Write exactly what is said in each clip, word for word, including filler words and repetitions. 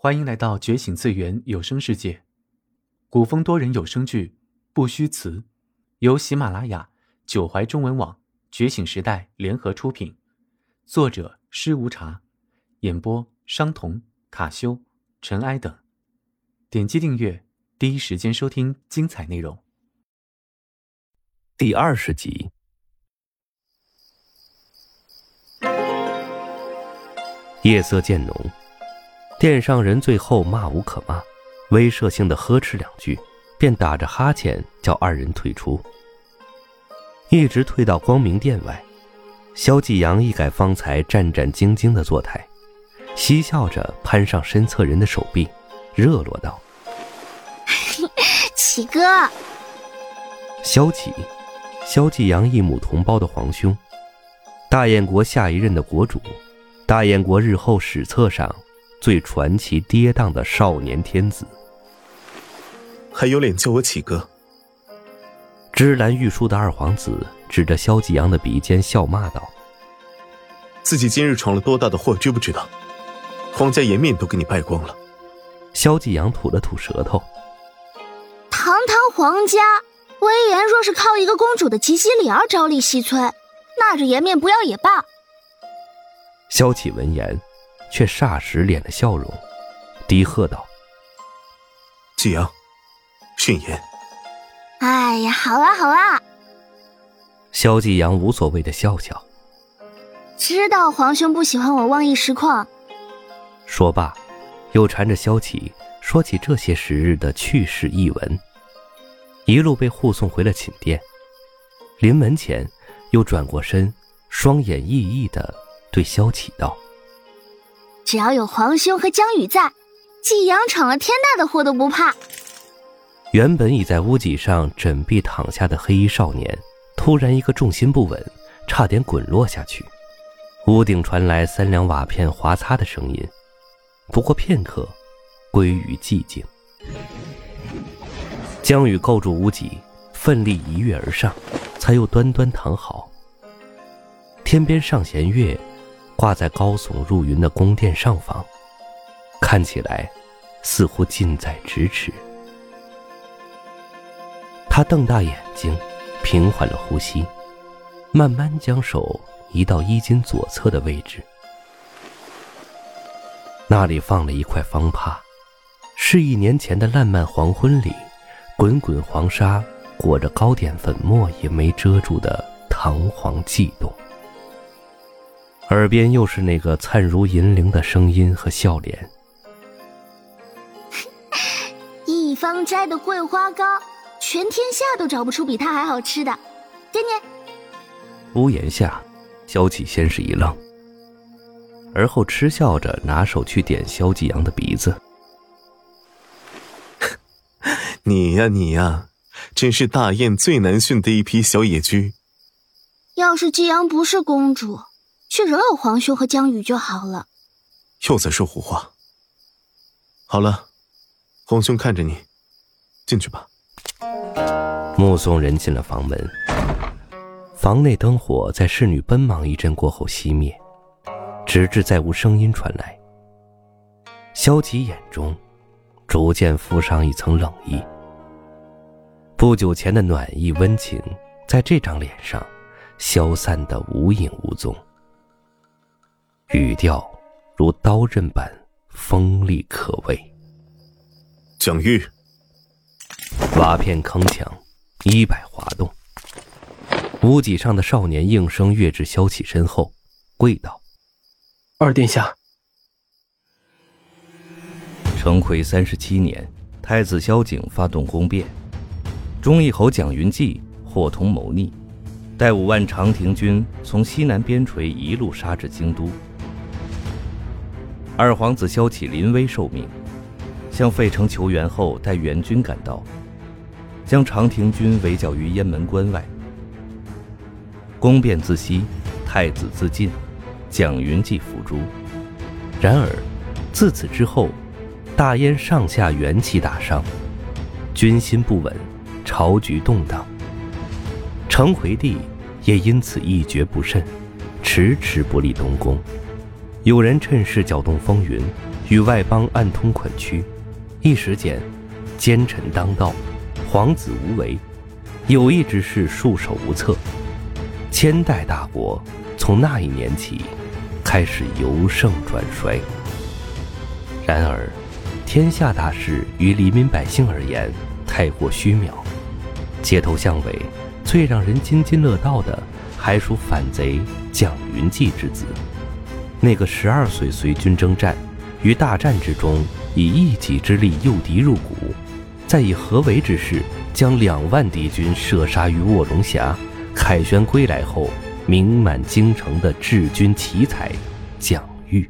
欢迎来到觉醒次元有声世界，古风多人有声剧《不虚词》，由喜马拉雅、九怀中文网、觉醒时代联合出品，作者施无茶，演播商童、卡修、尘埃等。点击订阅，第一时间收听精彩内容。 第二十集。夜色渐浓，殿上人最后骂无可骂，威慑性的呵斥两句，便打着哈欠叫二人退出。一直退到光明殿外，萧继阳一改方才战战兢兢的作态，嬉笑着攀上身侧人的手臂，热络道： 启哥。 萧启，萧继阳一母同胞的皇兄，大燕国下一任的国主，大燕国日后史册上最传奇跌宕的少年天子。 还有脸叫我启哥？ 芝兰玉树的二皇子指着萧继阳的鼻尖笑骂道： 自己今日闯了多大的祸，知不知道？皇家颜面都给你败光了。 萧继阳吐了吐舌头， 堂堂皇家威严若是靠一个公主的及笄礼而朝丽西摧，那这颜面不要也罢。 萧启闻言却霎时敛了笑容，低喝道： 继阳，慎言。 哎呀，好啦好啦。 萧继阳无所谓的笑笑， 知道皇兄不喜欢我妄议实况。 说罢又缠着萧启说起这些时日的趣事异闻，一路被护送回了寝殿。临门前又转过身，双眼熠熠地对萧启道： 只要有皇兄和江宇在，继阳闯了天大的祸都不怕。 原本已在屋脊上枕壁躺下的黑衣少年，突然一个重心不稳，差点滚落下去。屋顶传来三两瓦片滑擦的声音，不过片刻归于寂静。江宇构筑屋脊，奋力一跃而上，才又端端躺好。天边上弦月挂在高耸入云的宫殿上方，看起来似乎近在咫尺。他瞪大眼睛，平缓了呼吸，慢慢将手移到衣襟左侧的位置。那里放了一块方帕，是一年前的烂漫黄昏里，滚滚黄沙裹着糕点粉末也没遮住的堂皇悸动。耳边又是那个灿如银铃的声音和笑脸。 一方摘的桂花糕，全天下都找不出比它还好吃的，给你。 屋檐下，萧启先是一愣，而后嗤笑着拿手去点萧继阳的鼻子。 你呀你呀，真是大燕最难驯的一批小野居。 要是继阳不是公主，却仍有皇兄和江宇就好了。 又在说胡话。好了，皇兄看着你，进去吧。 目送人进了房门，房内灯火在侍女奔忙一阵过后熄灭，直至再无声音传来。萧启眼中逐渐浮上一层冷意，不久前的暖意温情在这张脸上消散得无影无踪，语调如刀刃般锋利可畏。 蒋玉。 瓦片铿锵，衣摆滑动，屋脊上的少年应声跃至萧启身后，跪道： 二殿下。 成奎三十七年，太子萧景发动宫变，忠义侯蒋云际伙同谋逆，带五万长庭军从西南边陲一路杀至京都。二皇子萧启临危受命，向费城求援后，带援军赶到，将长庭军围剿于雁门关外。宫变自息，太子自尽，蒋云际伏诛。 然而自此之后，大燕上下元气大伤，军心不稳，朝局动荡。成奎帝也因此一蹶不振，迟迟不立东宫。有人趁势搅动风云， 与外邦暗通款曲，一时间奸臣当道，皇子无为，有意之事束手无策。千代大国从那一年起开始由盛转衰。然而天下大事于黎民百姓而言太过虚渺，街头巷尾最让人津津乐道的还属反贼蒋云际之子。那个十二岁随军征战，于大战之中以一己之力诱敌入谷，再以合围之势将两万敌军射杀于卧龙峡，凯旋归来后名满京城的治军奇才蒋玉。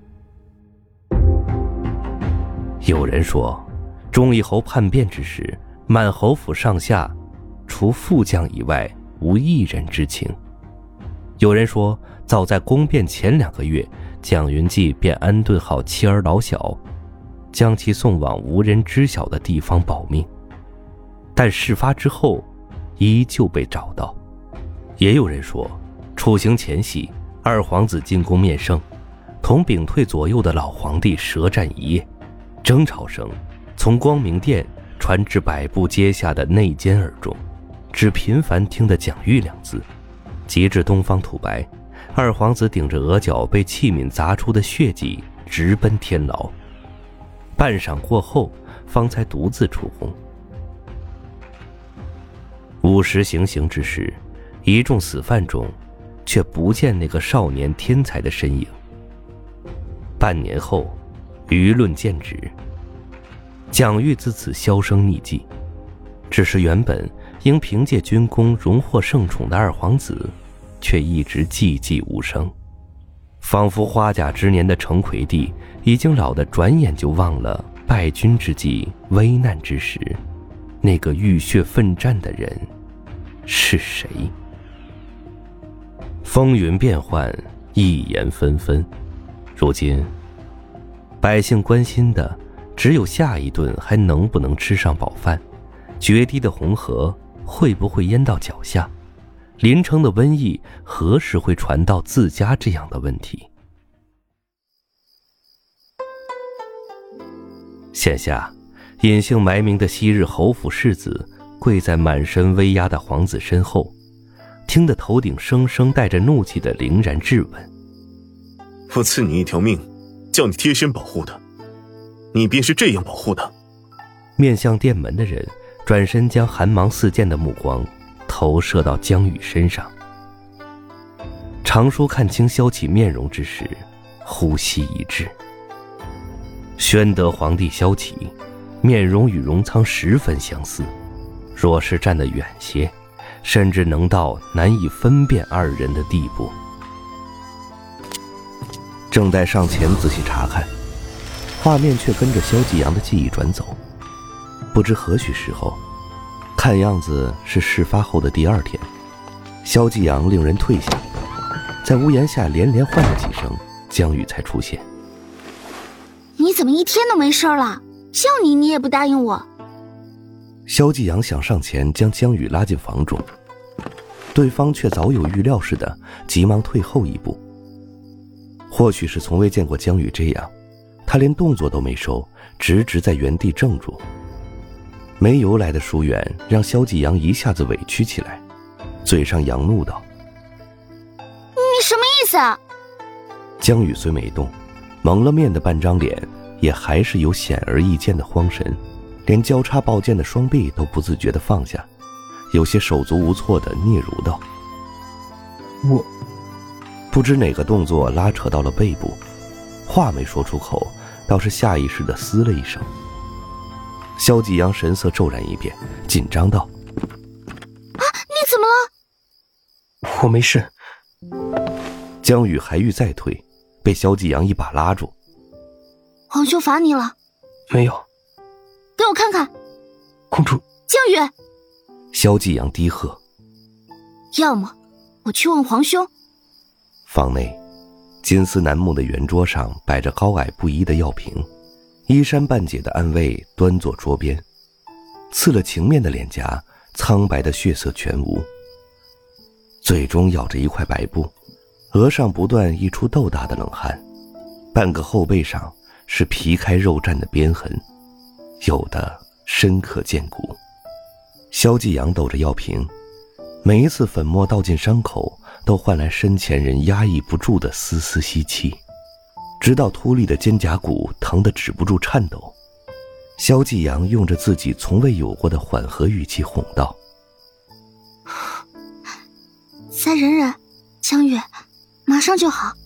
有人说，忠义侯叛变之时，满侯府上下除副将以外无一人知情。有人说，早在宫变前两个月，蒋云际便安顿好妻儿老小，将其送往无人知晓的地方保命。但事发之后依旧被找到。也有人说，处刑前夕，二皇子进宫面圣，同屏退左右的老皇帝舌战一夜，争吵声从光明殿传至百步阶下的内监耳中，只频繁听得蒋玉两字。及至东方土白，二皇子顶着额角被器皿砸出的血迹直奔天牢，半晌过后方才独自出宫。午时行刑之时，一众死犯中却不见那个少年天才的身影。半年后舆论渐止，蒋玉自此销声匿迹。只是原本应凭借军功荣获圣宠的二皇子，却一直寂寂无声，仿佛花甲之年的程奎帝已经老得转眼就忘了败军之际危难之时，那个浴血奋战的人是谁？风云变幻，一言纷纷，如今百姓关心的只有下一顿还能不能吃上饱饭，决堤的红河会不会淹到脚下，临城的瘟疫何时会传到自家这样的问题。现下隐姓埋名的昔日侯府世子跪在满身威压的皇子身后，听得头顶生生带着怒气的凌然质问： 我赐你一条命，叫你贴身保护的，你便是这样保护的？ 面向殿门的人转身将寒芒四溅的目光投射到江宇身上。常叔看清萧启面容之时，呼吸一滞。宣德皇帝萧启面容与荣仓十分相似，若是站得远些，甚至能到难以分辨二人的地步。正待上前仔细查看，画面却跟着萧继阳的记忆转走。不知何许时候，看样子是事发后的第二天，萧继阳令人退下，在屋檐下连连唤了几声，江宇才出现。 你怎么一天都没事了？叫你你也不答应我。 萧继阳想上前将江宇拉进房中，对方却早有预料似的急忙退后一步。或许是从未见过江宇这样，他连动作都没收，直直在原地怔住。没由来的疏远让萧继阳一下子委屈起来，嘴上扬怒道： 你什么意思啊？ 江宇虽没动，蒙了面的半张脸也还是有显而易见的慌神，连交叉抱剑的双臂都不自觉地放下，有些手足无措地嗫嚅道： 我不知哪个动作拉扯到了背部，话没说出口，倒是下意识地嘶了一声。萧继阳神色骤然一变，紧张道： 啊，你怎么了？ 我没事。 江宇还欲再退，被萧继阳一把拉住。 皇兄罚你了。 没有。 给我看看。 公主。 江宇。 萧继阳低喝。 要么我去问皇兄。 房内金丝楠木的圆桌上摆着高矮不一的药瓶，衣衫半解的暗卫端坐桌边，刺了情面的脸颊苍白的血色全无，嘴中咬着一块白布，额上不断溢出豆大的冷汗，半个后背上是皮开肉绽的鞭痕，有的深刻见骨。萧继阳抖着药瓶，每一次粉末倒进伤口，都换来身前人压抑不住的丝丝吸气，直到秃立的肩胛骨疼得止不住颤抖。萧继阳用着自己从未有过的缓和语气哄道： 再忍忍，江月，马上就好。